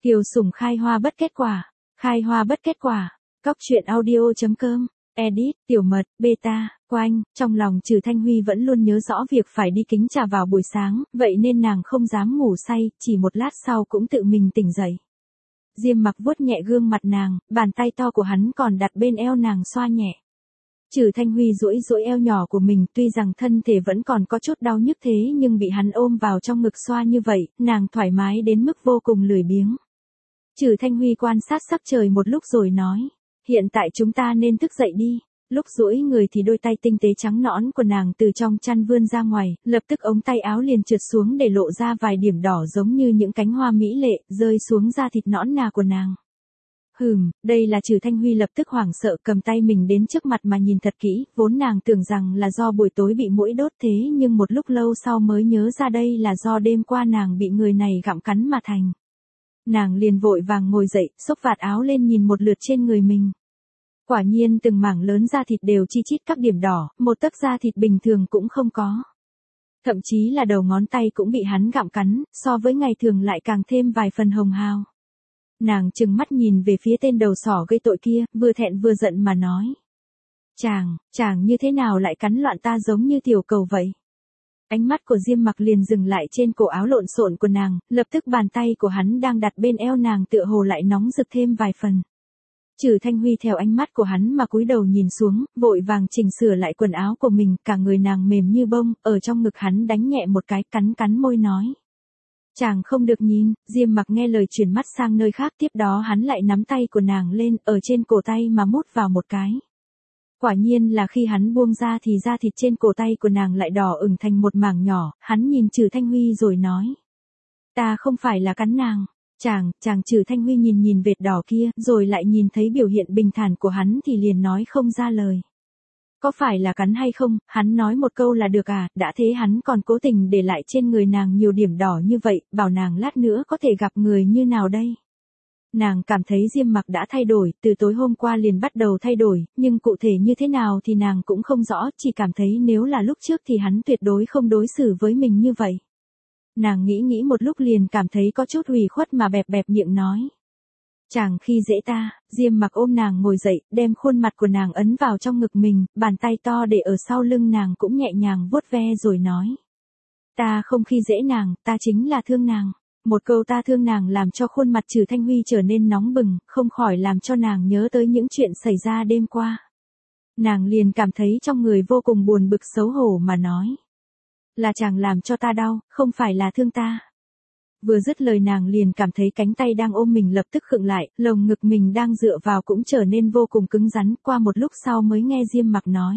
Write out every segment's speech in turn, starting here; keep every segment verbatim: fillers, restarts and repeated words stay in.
Kiều Sùng khai hoa bất kết quả. Khai hoa bất kết quả. Cóc truyện audio chấm com. Edit, Tiểu Mật, Beta, Quanh. Trong lòng Trừ Thanh Huy vẫn luôn nhớ rõ việc phải đi kính trà vào buổi sáng, vậy nên nàng không dám ngủ say, chỉ một lát sau cũng tự mình tỉnh dậy. Diêm Mặc vuốt nhẹ gương mặt nàng, bàn tay to của hắn còn đặt bên eo nàng xoa nhẹ. Trừ Thanh Huy duỗi duỗi eo nhỏ của mình, tuy rằng thân thể vẫn còn có chút đau nhức thế nhưng bị hắn ôm vào trong ngực xoa như vậy, nàng thoải mái đến mức vô cùng lười biếng. Trừ Thanh Huy quan sát sắc trời một lúc rồi nói, hiện tại chúng ta nên thức dậy đi. Lúc duỗi người thì đôi tay tinh tế trắng nõn của nàng từ trong chăn vươn ra ngoài, lập tức ống tay áo liền trượt xuống để lộ ra vài điểm đỏ giống như những cánh hoa mỹ lệ, rơi xuống da thịt nõn nà của nàng. Hừm, đây là Trừ Thanh Huy lập tức hoảng sợ cầm tay mình đến trước mặt mà nhìn thật kỹ, vốn nàng tưởng rằng là do buổi tối bị muỗi đốt thế nhưng một lúc lâu sau mới nhớ ra đây là do đêm qua nàng bị người này gặm cắn mà thành. Nàng liền vội vàng ngồi dậy, xốc vạt áo lên nhìn một lượt trên người mình. Quả nhiên từng mảng lớn da thịt đều chi chít các điểm đỏ, một tấc da thịt bình thường cũng không có. Thậm chí là đầu ngón tay cũng bị hắn gặm cắn, so với ngày thường lại càng thêm vài phần hồng hào. Nàng trừng mắt nhìn về phía tên đầu sỏ gây tội kia, vừa thẹn vừa giận mà nói. Chàng, chàng như thế nào lại cắn loạn ta giống như tiểu cầu vậy? Ánh mắt của Diêm Mặc liền dừng lại trên cổ áo lộn xộn của nàng, lập tức bàn tay của hắn đang đặt bên eo nàng tựa hồ lại nóng rực thêm vài phần. Trừ Thanh Huy theo ánh mắt của hắn mà cúi đầu nhìn xuống, vội vàng chỉnh sửa lại quần áo của mình, cả người nàng mềm như bông, ở trong ngực hắn đánh nhẹ một cái, cắn cắn môi nói. Chàng không được nhìn. Diêm Mặc nghe lời chuyển mắt sang nơi khác, tiếp đó hắn lại nắm tay của nàng lên, ở trên cổ tay mà mút vào một cái. Quả nhiên là khi hắn buông ra thì da thịt trên cổ tay của nàng lại đỏ ửng thành một mảng nhỏ, hắn nhìn Trừ Thanh Huy rồi nói. Ta không phải là cắn nàng. Chàng, chàng Trừ Thanh Huy nhìn nhìn vệt đỏ kia, rồi lại nhìn thấy biểu hiện bình thản của hắn thì liền nói không ra lời. Có phải là cắn hay không, hắn nói một câu là được à, đã thế hắn còn cố tình để lại trên người nàng nhiều điểm đỏ như vậy, bảo nàng lát nữa có thể gặp người như nào đây. Nàng cảm thấy Diêm Mặc đã thay đổi, từ tối hôm qua liền bắt đầu thay đổi, nhưng cụ thể như thế nào thì nàng cũng không rõ, chỉ cảm thấy nếu là lúc trước thì hắn tuyệt đối không đối xử với mình như vậy. Nàng nghĩ nghĩ một lúc liền cảm thấy có chút ủy khuất mà bẹp bẹp miệng nói. Chàng khi dễ ta. Diêm Mặc ôm nàng ngồi dậy, đem khuôn mặt của nàng ấn vào trong ngực mình, bàn tay to để ở sau lưng nàng cũng nhẹ nhàng vuốt ve rồi nói. Ta không khi dễ nàng, ta chính là thương nàng. Một câu ta thương nàng làm cho khuôn mặt Trừ Thanh Huy trở nên nóng bừng, không khỏi làm cho nàng nhớ tới những chuyện xảy ra đêm qua. Nàng liền cảm thấy trong người vô cùng buồn bực xấu hổ mà nói. Là chàng làm cho ta đau, không phải là thương ta. Vừa dứt lời nàng liền cảm thấy cánh tay đang ôm mình lập tức khựng lại, lồng ngực mình đang dựa vào cũng trở nên vô cùng cứng rắn, qua một lúc sau mới nghe Diêm Mặc nói.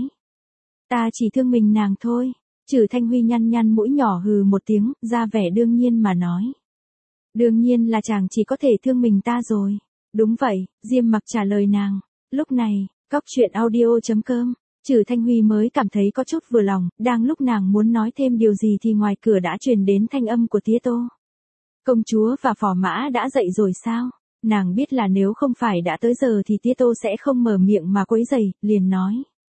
Ta chỉ thương mình nàng thôi. Trừ Thanh Huy nhăn nhăn mũi nhỏ hừ một tiếng, ra vẻ đương nhiên mà nói. Đương nhiên là chàng chỉ có thể thương mình ta rồi. Đúng vậy, Diêm Mặc trả lời nàng. Lúc này, cóc truyện audio chấm com. Trừ Thanh Huy mới cảm thấy có chút vừa lòng, đang lúc nàng muốn nói thêm điều gì thì ngoài cửa đã truyền đến thanh âm của Tía Tô. Công chúa và phò mã đã dậy rồi sao? Nàng biết là nếu không phải đã tới giờ thì Tía Tô sẽ không mở miệng mà quấy rầy, liền nói.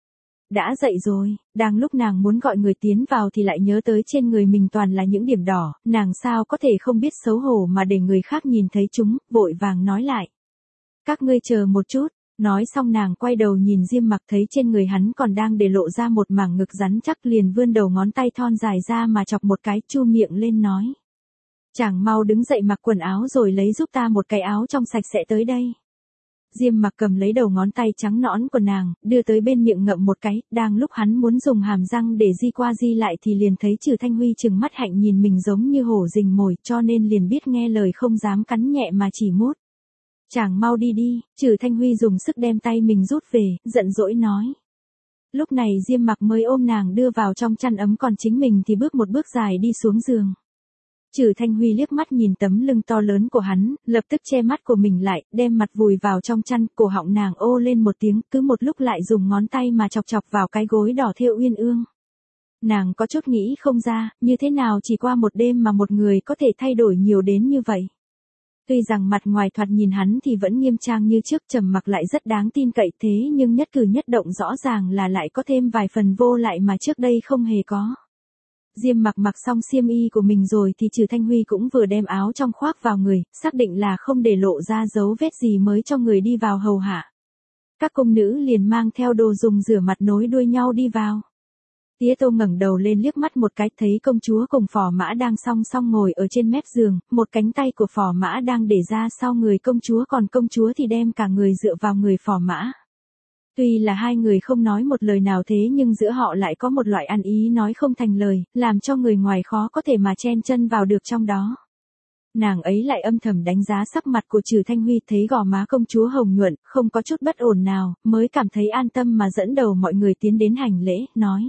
Đã dậy rồi. Đang lúc nàng muốn gọi người tiến vào thì lại nhớ tới trên người mình toàn là những điểm đỏ, nàng sao có thể không biết xấu hổ mà để người khác nhìn thấy chúng, vội vàng nói lại. Các ngươi chờ một chút. Nói xong nàng quay đầu nhìn Diêm Mặc thấy trên người hắn còn đang để lộ ra một mảng ngực rắn chắc liền vươn đầu ngón tay thon dài ra mà chọc một cái, chu miệng lên nói. Chàng mau đứng dậy mặc quần áo rồi lấy giúp ta một cái áo trong sạch sẽ tới đây. Diêm Mặc cầm lấy đầu ngón tay trắng nõn của nàng, đưa tới bên miệng ngậm một cái, đang lúc hắn muốn dùng hàm răng để di qua di lại thì liền thấy Trừ Thanh Huy trừng mắt hạnh nhìn mình giống như hổ rình mồi, cho nên liền biết nghe lời không dám cắn nhẹ mà chỉ mút. Chàng mau đi đi. Trừ Thanh Huy dùng sức đem tay mình rút về, giận dỗi nói. Lúc này Diêm Mặc mới ôm nàng đưa vào trong chăn ấm, còn chính mình thì bước một bước dài đi xuống giường. Trừ Thanh Huy liếc mắt nhìn tấm lưng to lớn của hắn, lập tức che mắt của mình lại, đem mặt vùi vào trong chăn, cổ họng nàng ô lên một tiếng, cứ một lúc lại dùng ngón tay mà chọc chọc vào cái gối đỏ thêu uyên ương. Nàng có chút nghĩ không ra, như thế nào chỉ qua một đêm mà một người có thể thay đổi nhiều đến như vậy. Tuy rằng mặt ngoài thoạt nhìn hắn thì vẫn nghiêm trang như trước, trầm mặc lại rất đáng tin cậy thế nhưng nhất cử nhất động rõ ràng là lại có thêm vài phần vô lại mà trước đây không hề có. Diêm mặc mặc xong xiêm y của mình rồi thì Trừ Thanh Huy cũng vừa đem áo trong khoác vào người, xác định là không để lộ ra dấu vết gì mới cho người đi vào hầu hạ. Các cung nữ liền mang theo đồ dùng rửa mặt nối đuôi nhau đi vào. Tía Tô ngẩng đầu lên liếc mắt một cái, thấy công chúa cùng phò mã đang song song ngồi ở trên mép giường, một cánh tay của phò mã đang để ra sau người công chúa, còn công chúa thì đem cả người dựa vào người phò mã. Tuy là hai người không nói một lời nào thế nhưng giữa họ lại có một loại ăn ý nói không thành lời, làm cho người ngoài khó có thể mà chen chân vào được trong đó. Nàng ấy lại âm thầm đánh giá sắc mặt của Trừ Thanh Huy, thấy gò má công chúa hồng nhuận, không có chút bất ổn nào, mới cảm thấy an tâm mà dẫn đầu mọi người tiến đến hành lễ, nói.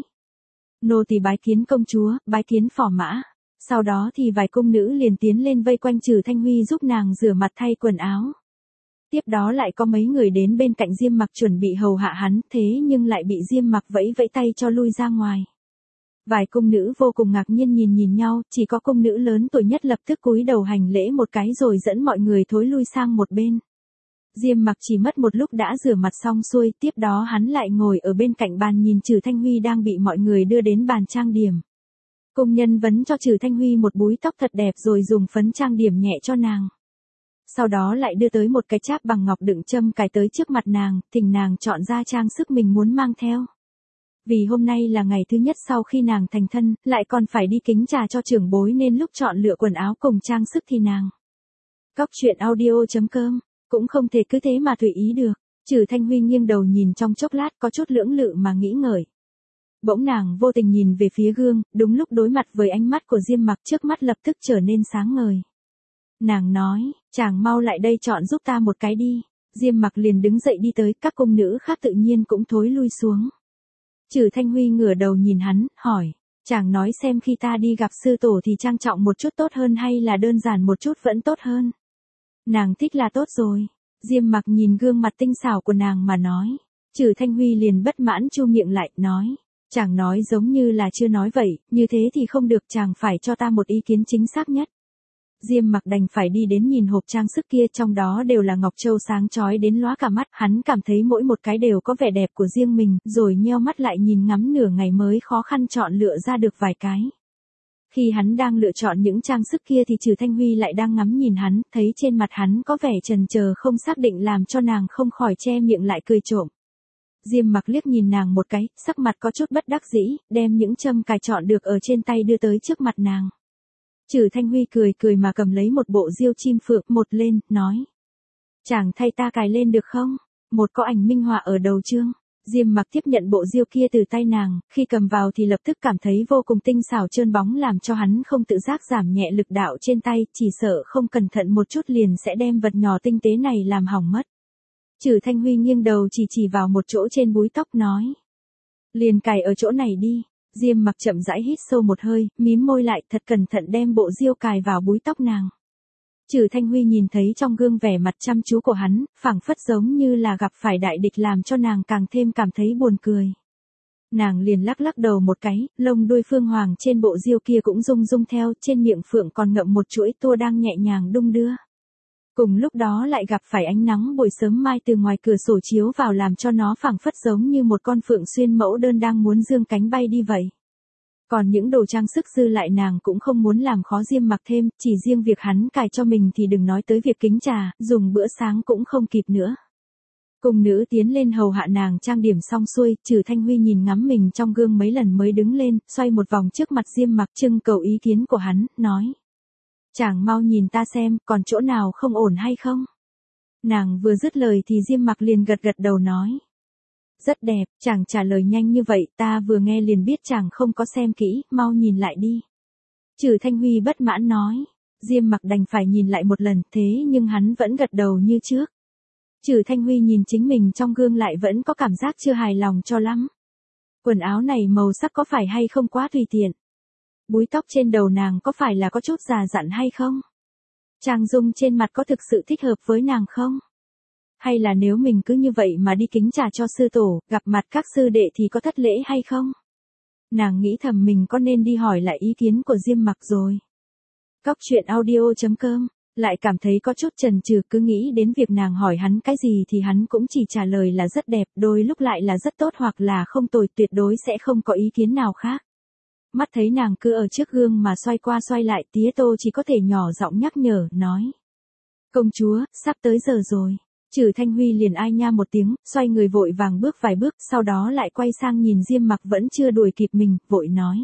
Nô tỳ bái kiến công chúa, bái kiến phò mã. Sau đó thì vài cung nữ liền tiến lên vây quanh Trừ Thanh Huy giúp nàng rửa mặt thay quần áo. Tiếp đó lại có mấy người đến bên cạnh Diêm Mặc chuẩn bị hầu hạ hắn, thế nhưng lại bị Diêm Mặc vẫy vẫy tay cho lui ra ngoài. Vài cung nữ vô cùng ngạc nhiên nhìn nhìn nhau, chỉ có cung nữ lớn tuổi nhất lập tức cúi đầu hành lễ một cái rồi dẫn mọi người thối lui sang một bên. Diêm Mặc chỉ mất một lúc đã rửa mặt xong xuôi, tiếp đó hắn lại ngồi ở bên cạnh bàn nhìn Trừ Thanh Huy đang bị mọi người đưa đến bàn trang điểm. Cung nhân vấn cho Trừ Thanh Huy một búi tóc thật đẹp rồi dùng phấn trang điểm nhẹ cho nàng. Sau đó lại đưa tới một cái cháp bằng ngọc đựng châm cài tới trước mặt nàng, thỉnh nàng chọn ra trang sức mình muốn mang theo. Vì hôm nay là ngày thứ nhất sau khi nàng thành thân, lại còn phải đi kính trà cho trưởng bối nên lúc chọn lựa quần áo cùng trang sức thì nàng. Cóc truyện audio chấm com, cũng không thể cứ thế mà tùy ý được. Trừ Thanh Huy nghiêng đầu nhìn trong chốc lát có chút lưỡng lự mà nghĩ ngợi. Bỗng nàng vô tình nhìn về phía gương, đúng lúc đối mặt với ánh mắt của Diêm Mặc, trước mắt lập tức trở nên sáng ngời. Nàng nói, chàng mau lại đây chọn giúp ta một cái đi. Diêm Mặc liền đứng dậy đi tới, các cung nữ khác tự nhiên cũng thối lui xuống. Trừ Thanh Huy ngửa đầu nhìn hắn, hỏi, chàng nói xem khi ta đi gặp sư tổ thì trang trọng một chút tốt hơn hay là đơn giản một chút vẫn tốt hơn. Nàng thích là tốt rồi. Diêm Mặc nhìn gương mặt tinh xảo của nàng mà nói. Trừ Thanh Huy liền bất mãn chu miệng lại, nói, chàng nói giống như là chưa nói vậy, như thế thì không được, chàng phải cho ta một ý kiến chính xác nhất. Diêm Mặc đành phải đi đến nhìn hộp trang sức kia, trong đó đều là ngọc châu sáng chói đến lóa cả mắt, hắn cảm thấy mỗi một cái đều có vẻ đẹp của riêng mình, rồi nheo mắt lại nhìn ngắm nửa ngày mới khó khăn chọn lựa ra được vài cái. Khi hắn đang lựa chọn những trang sức kia thì Trừ Thanh Huy lại đang ngắm nhìn hắn, thấy trên mặt hắn có vẻ chần chờ không xác định làm cho nàng không khỏi che miệng lại cười trộm. Diêm Mặc liếc nhìn nàng một cái, sắc mặt có chút bất đắc dĩ, đem những châm cài chọn được ở trên tay đưa tới trước mặt nàng. Trừ Thanh Huy cười cười mà cầm lấy một bộ diêu chim phượng, một lên, nói. Chàng thay ta cài lên được không? Một có ảnh minh họa ở đầu chương. Diêm Mặc tiếp nhận bộ diêu kia từ tay nàng, khi cầm vào thì lập tức cảm thấy vô cùng tinh xảo trơn bóng, làm cho hắn không tự giác giảm nhẹ lực đạo trên tay, chỉ sợ không cẩn thận một chút liền sẽ đem vật nhỏ tinh tế này làm hỏng mất. Trừ Thanh Huy nghiêng đầu chỉ chỉ vào một chỗ trên búi tóc, nói. Liền cài ở chỗ này đi. Diêm Mặc chậm rãi hít sâu một hơi, mím môi lại, thật cẩn thận đem bộ diêu cài vào búi tóc nàng. Trừ Thanh Huy nhìn thấy trong gương vẻ mặt chăm chú của hắn, phảng phất giống như là gặp phải đại địch, làm cho nàng càng thêm cảm thấy buồn cười. Nàng liền lắc lắc đầu một cái, lông đuôi phương hoàng trên bộ diêu kia cũng rung rung theo, trên miệng phượng còn ngậm một chuỗi tua đang nhẹ nhàng đung đưa. Cùng lúc đó lại gặp phải ánh nắng buổi sớm mai từ ngoài cửa sổ chiếu vào, làm cho nó phảng phất giống như một con phượng xuyên mẫu đơn đang muốn dương cánh bay đi vậy. Còn những đồ trang sức dư lại nàng cũng không muốn làm khó Diêm Mặc thêm, chỉ riêng việc hắn cài cho mình thì đừng nói tới việc kính trà, dùng bữa sáng cũng không kịp nữa. Cung nữ tiến lên hầu hạ nàng trang điểm xong xuôi, Trừ Thanh Huy nhìn ngắm mình trong gương mấy lần mới đứng lên, xoay một vòng trước mặt Diêm Mặc trưng cầu ý kiến của hắn, nói. Chàng mau nhìn ta xem, còn chỗ nào không ổn hay không? Nàng vừa dứt lời thì Diêm Mặc liền gật gật đầu nói. Rất đẹp, chàng trả lời nhanh như vậy, ta vừa nghe liền biết chàng không có xem kỹ, mau nhìn lại đi. Trừ Thanh Huy bất mãn nói. Diêm Mặc đành phải nhìn lại một lần, thế nhưng hắn vẫn gật đầu như trước. Trừ Thanh Huy nhìn chính mình trong gương lại vẫn có cảm giác chưa hài lòng cho lắm. Quần áo này màu sắc có phải hay không quá tùy tiện? Búi tóc trên đầu nàng có phải là có chút già dặn hay không? Trang dung trên mặt có thực sự thích hợp với nàng không? Hay là nếu mình cứ như vậy mà đi kính trà cho sư tổ, gặp mặt các sư đệ thì có thất lễ hay không? Nàng nghĩ thầm mình có nên đi hỏi lại ý kiến của Diêm Mặc rồi. Cóc truyện audio chấm com, lại cảm thấy có chút chần chừ, cứ nghĩ đến việc nàng hỏi hắn cái gì thì hắn cũng chỉ trả lời là rất đẹp, đôi lúc lại là rất tốt hoặc là không tồi, tuyệt đối sẽ không có ý kiến nào khác. Mắt thấy nàng cứ ở trước gương mà xoay qua xoay lại, tía Tô chỉ có thể nhỏ giọng nhắc nhở, nói. Công chúa, sắp tới giờ rồi. Trử Thanh Huy liền ai nha một tiếng, xoay người vội vàng bước vài bước, sau đó lại quay sang nhìn Diêm Mặc vẫn chưa đuổi kịp mình, vội nói.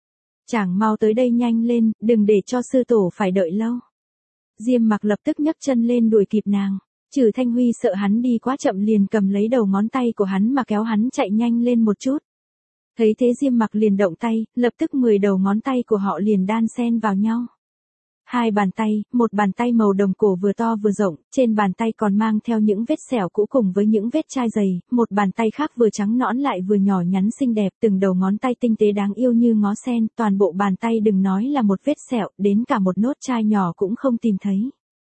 Chàng mau tới đây nhanh lên, đừng để cho sư tổ phải đợi lâu. Diêm Mặc lập tức nhấc chân lên đuổi kịp nàng. Trử Thanh Huy sợ hắn đi quá chậm liền cầm lấy đầu ngón tay của hắn mà kéo hắn chạy nhanh lên một chút. Thấy thế Diêm Mặc liền động tay, lập tức mười đầu ngón tay của họ liền đan xen vào nhau. Hai bàn tay, một bàn tay màu đồng cổ vừa to vừa rộng, trên bàn tay còn mang theo những vết sẹo cũ cùng với những vết chai dày, một bàn tay khác vừa trắng nõn lại vừa nhỏ nhắn xinh đẹp, từng đầu ngón tay tinh tế đáng yêu như ngó sen, toàn bộ bàn tay đừng nói là một vết sẹo, đến cả một nốt chai nhỏ cũng không tìm thấy.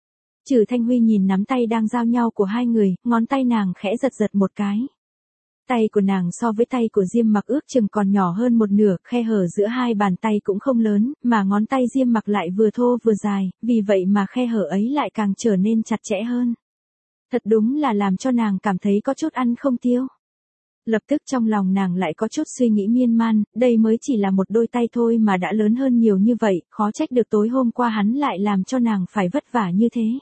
Trử Thanh Huy nhìn nắm tay đang giao nhau của hai người, ngón tay nàng khẽ giật giật một cái. Tay của nàng so với tay của Diêm Mặc ước chừng còn nhỏ hơn một nửa, khe hở giữa hai bàn tay cũng không lớn, mà ngón tay Diêm Mặc lại vừa thô vừa dài, vì vậy mà khe hở ấy lại càng trở nên chặt chẽ hơn. Thật đúng là làm cho nàng cảm thấy có chút ăn không tiêu. Lập tức trong lòng nàng lại có chút suy nghĩ miên man, đây mới chỉ là một đôi tay thôi mà đã lớn hơn nhiều như vậy, khó trách được tối hôm qua hắn lại làm cho nàng phải vất vả như thế.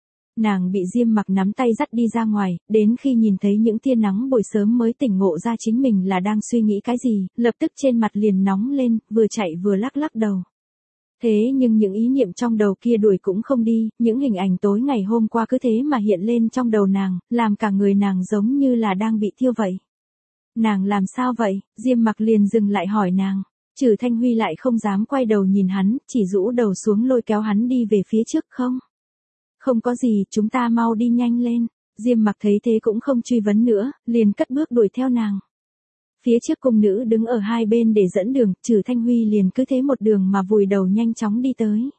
Nàng bị Diêm Mặc nắm tay dắt đi ra ngoài, đến khi nhìn thấy những tia nắng buổi sớm mới tỉnh ngộ ra chính mình là đang suy nghĩ cái gì, lập tức trên mặt liền nóng lên, vừa chạy vừa lắc lắc đầu. Thế nhưng những ý niệm trong đầu kia đuổi cũng không đi, những hình ảnh tối ngày hôm qua cứ thế mà hiện lên trong đầu nàng, làm cả người nàng giống như là đang bị thiêu vậy. Nàng làm sao vậy? Diêm Mặc liền dừng lại hỏi nàng. Trử Thanh Huy lại không dám quay đầu nhìn hắn, chỉ rũ đầu xuống lôi kéo hắn đi về phía trước. Không. Không có gì, chúng ta mau đi nhanh lên. Diêm Mặc thấy thế cũng không truy vấn nữa, liền cất bước đuổi theo nàng. Phía trước cung nữ đứng ở hai bên để dẫn đường, Trử Thanh Huy liền cứ thế một đường mà vùi đầu nhanh chóng đi tới.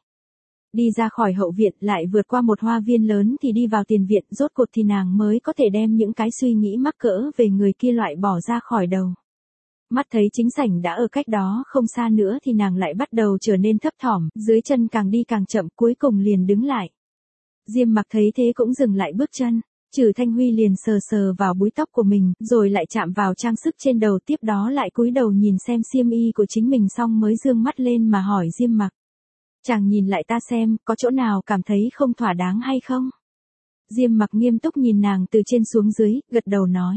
Đi ra khỏi hậu viện lại vượt qua một hoa viên lớn thì đi vào tiền viện, rốt cuộc thì nàng mới có thể đem những cái suy nghĩ mắc cỡ về người kia loại bỏ ra khỏi đầu. Mắt thấy chính sảnh đã ở cách đó không xa nữa thì nàng lại bắt đầu trở nên thấp thỏm, dưới chân càng đi càng chậm, cuối cùng liền đứng lại. Diêm Mặc thấy thế cũng dừng lại bước chân. Trử Thanh Huy liền sờ sờ vào búi tóc của mình, rồi lại chạm vào trang sức trên đầu, tiếp đó lại cúi đầu nhìn xem xiêm y của chính mình xong mới dương mắt lên mà hỏi Diêm Mặc. Chàng nhìn lại ta xem, có chỗ nào cảm thấy không thỏa đáng hay không? Diêm Mặc nghiêm túc nhìn nàng từ trên xuống dưới, gật đầu nói.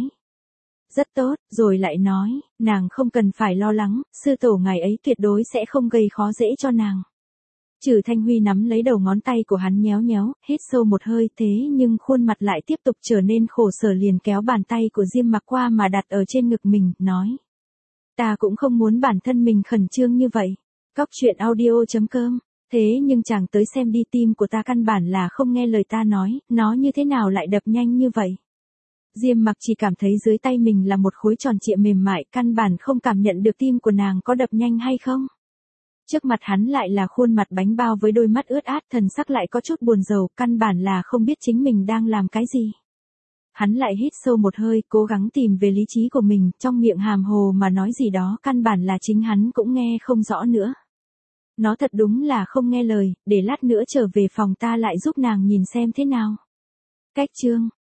Rất tốt, rồi lại nói, nàng không cần phải lo lắng, sư tổ ngày ấy tuyệt đối sẽ không gây khó dễ cho nàng. Trử Thanh Huy nắm lấy đầu ngón tay của hắn nhéo nhéo, hít sâu một hơi, thế nhưng khuôn mặt lại tiếp tục trở nên khổ sở, liền kéo bàn tay của Diêm Mặc qua mà đặt ở trên ngực mình, nói. Ta cũng không muốn bản thân mình khẩn trương như vậy. Cóc truyện audio chấm com. Thế nhưng chàng tới xem đi, tim của ta căn bản là không nghe lời ta nói, nó như thế nào lại đập nhanh như vậy. Diêm Mặc chỉ cảm thấy dưới tay mình là một khối tròn trịa mềm mại, căn bản không cảm nhận được tim của nàng có đập nhanh hay không. Trước mặt hắn lại là khuôn mặt bánh bao với đôi mắt ướt át, thần sắc lại có chút buồn rầu, căn bản là không biết chính mình đang làm cái gì. Hắn lại hít sâu một hơi, cố gắng tìm về lý trí của mình, trong miệng hàm hồ mà nói gì đó, căn bản là chính hắn cũng nghe không rõ nữa. Nó thật đúng là không nghe lời, để lát nữa trở về phòng ta lại giúp nàng nhìn xem thế nào. Cách chương